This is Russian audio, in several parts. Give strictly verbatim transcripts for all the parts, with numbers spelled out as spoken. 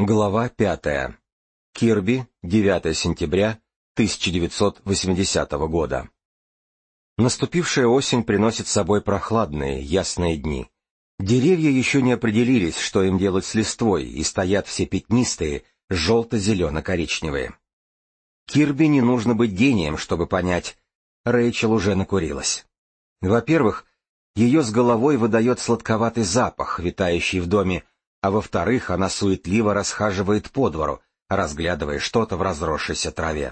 Глава пятая. Кирби, девятое сентября тысяча девятьсот восьмидесятого года. Наступившая осень приносит с собой прохладные, ясные дни. Деревья еще не определились, что им делать с листвой, и стоят все пятнистые, желто-зелено-коричневые. Кирби не нужно быть гением, чтобы понять, Рэйчел уже накурилась. Во-первых, ее с головой выдает сладковатый запах, витающий в доме, а во-вторых, она суетливо расхаживает по двору, разглядывая что-то в разросшейся траве.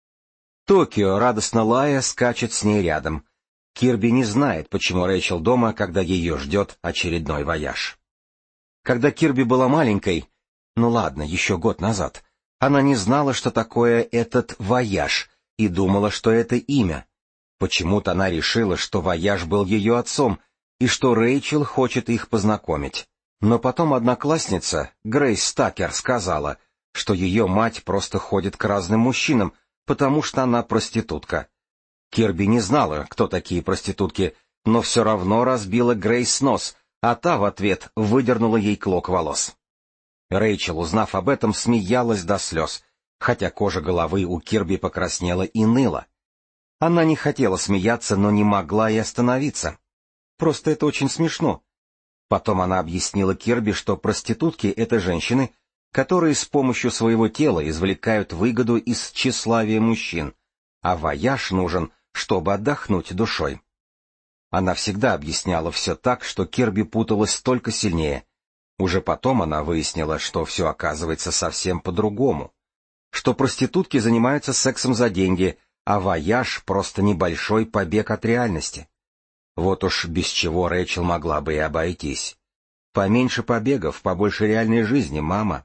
Токио, радостно лая, скачет с ней рядом. Кирби не знает, почему Рэйчел дома, когда ее ждет очередной вояж. Когда Кирби была маленькой, ну ладно, еще год назад, она не знала, что такое этот вояж, и думала, что это имя. Почему-то она решила, что вояж был ее отцом, и что Рэйчел хочет их познакомить. Но потом одноклассница, Грейс Стакер, сказала, что ее мать просто ходит к разным мужчинам, потому что она проститутка. Кирби не знала, кто такие проститутки, но все равно разбила Грейс нос, а та в ответ выдернула ей клок волос. Рэйчел, узнав об этом, смеялась до слез, хотя кожа головы у Кирби покраснела и ныла. Она не хотела смеяться, но не могла и остановиться. Просто это очень смешно. Потом она объяснила Кирби, что проститутки — это женщины, которые с помощью своего тела извлекают выгоду из тщеславия мужчин, а вояж нужен, чтобы отдохнуть душой. Она всегда объясняла все так, что Кирби путалась только сильнее. Уже потом она выяснила, что все оказывается совсем по-другому, что проститутки занимаются сексом за деньги, а вояж — просто небольшой побег от реальности. Вот уж без чего Рэйчел могла бы и обойтись. Поменьше побегов, побольше реальной жизни, мама.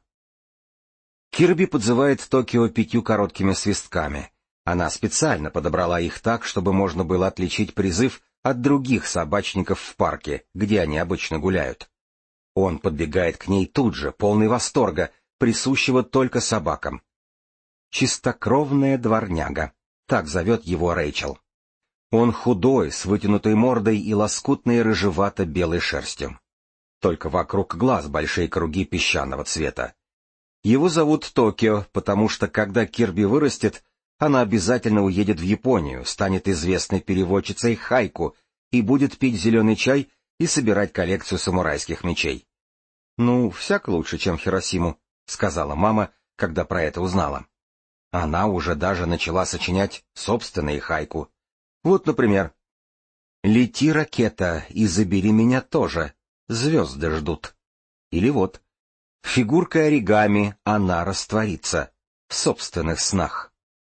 Кирби подзывает Токио пятью короткими свистками. Она специально подобрала их так, чтобы можно было отличить призыв от других собачников в парке, где они обычно гуляют. Он подбегает к ней тут же, полный восторга, присущего только собакам. «Чистокровная дворняга», так зовет его Рэйчел. Он худой, с вытянутой мордой и лоскутной рыжевато-белой шерстью. Только вокруг глаз большие круги песчаного цвета. Его зовут Токио, потому что, когда Кирби вырастет, она обязательно уедет в Японию, станет известной переводчицей хайку и будет пить зеленый чай и собирать коллекцию самурайских мечей. «Ну, всяко лучше, чем Хиросиму», — сказала мама, когда про это узнала. Она уже даже начала сочинять собственные хайку. Вот, например, «Лети, ракета, и забери меня тоже, звезды ждут». Или вот «Фигуркой оригами она растворится в собственных снах».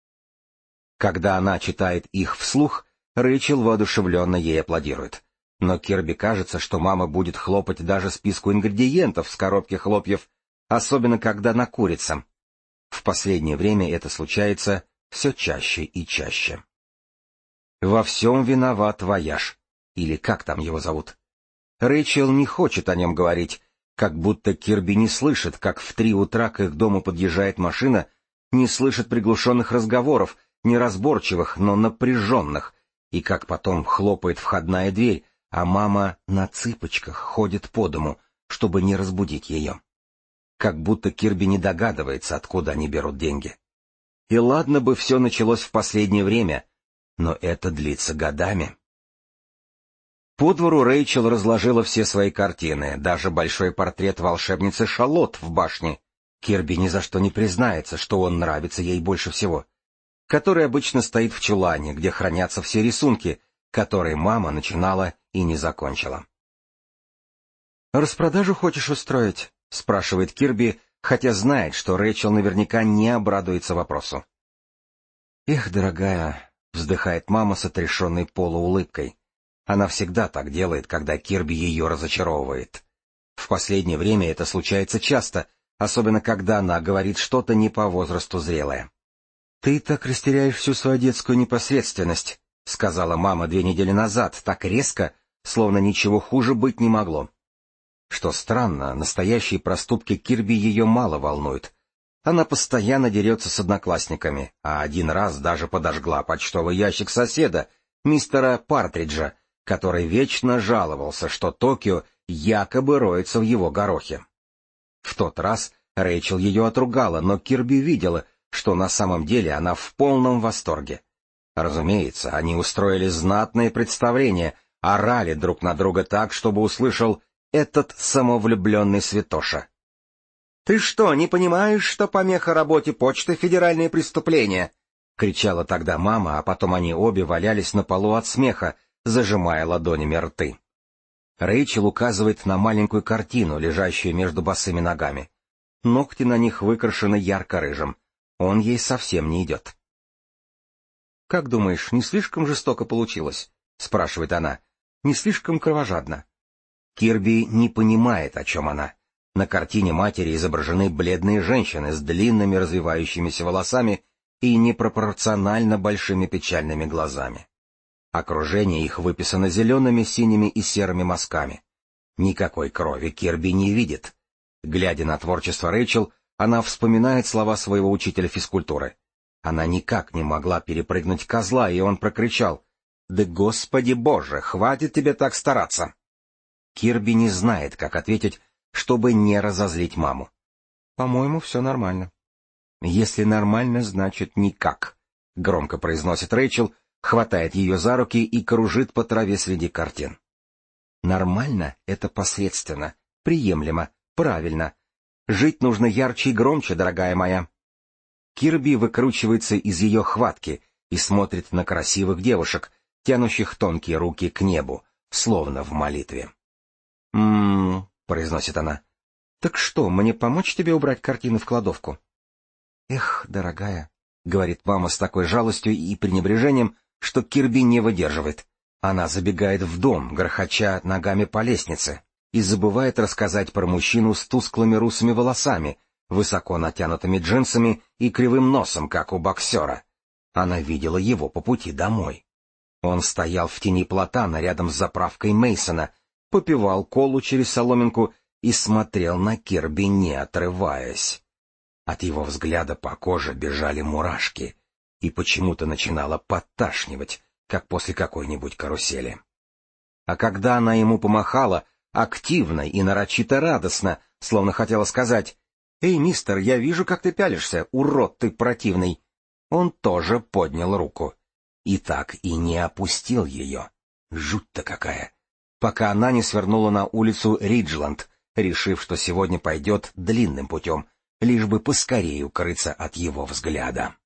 Когда она читает их вслух, Рэйчел воодушевленно ей аплодирует. Но Кирби кажется, что мама будет хлопать даже списку ингредиентов с коробки хлопьев, особенно когда накурится. В последнее время это случается все чаще и чаще. Во всем виноват вояж, или как там его зовут. Рэйчел не хочет о нем говорить, как будто Кирби не слышит, как в три утра к их дому подъезжает машина, не слышит приглушенных разговоров, неразборчивых, но напряженных, и как потом хлопает входная дверь, а мама на цыпочках ходит по дому, чтобы не разбудить ее. Как будто Кирби не догадывается, откуда они берут деньги. И ладно бы все началось в последнее время, но это длится годами. По двору Рэйчел разложила все свои картины, даже большой портрет волшебницы Шалот в башне. Кирби ни за что не признается, что он нравится ей больше всего, который обычно стоит в чулане, где хранятся все рисунки, которые мама начинала и не закончила. «Распродажу хочешь устроить?» — спрашивает Кирби, хотя знает, что Рэйчел наверняка не обрадуется вопросу. «Эх, дорогая», — вздыхает мама с отрешенной полуулыбкой. Она всегда так делает, когда Кирби ее разочаровывает. В последнее время это случается часто, особенно когда она говорит что-то не по возрасту зрелое. «Ты так растеряешь всю свою детскую непосредственность», — сказала мама две недели назад, так резко, словно ничего хуже быть не могло. Что странно, настоящие проступки Кирби ее мало волнуют. Она постоянно дерется с одноклассниками, а один раз даже подожгла почтовый ящик соседа, мистера Партриджа, который вечно жаловался, что Токио якобы роется в его горохе. В тот раз Рэйчел ее отругала, но Кирби видела, что на самом деле она в полном восторге. Разумеется, они устроили знатное представление, орали друг на друга так, чтобы услышал этот самовлюбленный святоша. «Ты что, не понимаешь, что помеха работе почты — федеральное преступление?» — кричала тогда мама, а потом они обе валялись на полу от смеха, зажимая ладонями рты. Рэйчел указывает на маленькую картину, лежащую между босыми ногами. Ногти на них выкрашены ярко-рыжим. Он ей совсем не идет. «Как думаешь, не слишком жестоко получилось?» — спрашивает она. «Не слишком кровожадно?» Кирби не понимает, о чем она. На картине матери изображены бледные женщины с длинными развивающимися волосами и непропорционально большими печальными глазами. Окружение их выписано зелеными, синими и серыми мазками. Никакой крови Кирби не видит. Глядя на творчество Рэйчел, она вспоминает слова своего учителя физкультуры. Она никак не могла перепрыгнуть козла, и он прокричал: «Да Господи Боже, хватит тебе так стараться!» Кирби не знает, как ответить, чтобы не разозлить маму. «По-моему, все нормально». «Если нормально, значит никак», — громко произносит Рэйчел, хватает ее за руки и кружит по траве среди картин. «Нормально — это посредственно, приемлемо, правильно. Жить нужно ярче и громче, дорогая моя». Кирби выкручивается из ее хватки и смотрит на красивых девушек, тянущих тонкие руки к небу, словно в молитве. «М-м-м», произносит она. «Так что, мне помочь тебе убрать картины в кладовку?» «Эх, дорогая», — говорит мама с такой жалостью и пренебрежением, что Кирби не выдерживает. Она забегает в дом, грохоча ногами по лестнице, и забывает рассказать про мужчину с тусклыми русыми волосами, высоко натянутыми джинсами и кривым носом, как у боксера. Она видела его по пути домой. Он стоял в тени платана рядом с заправкой Мейсона, попивал колу через соломинку и смотрел на Кирби, не отрываясь. От его взгляда по коже бежали мурашки, и почему-то начинало подташнивать, как после какой-нибудь карусели. А когда она ему помахала, активно и нарочито радостно, словно хотела сказать: «Эй, мистер, я вижу, как ты пялишься, урод ты противный», он тоже поднял руку. И так и не опустил ее. Жуть-то какая! Пока она не свернула на улицу Риджланд, решив, что сегодня пойдет длинным путем, лишь бы поскорее укрыться от его взгляда.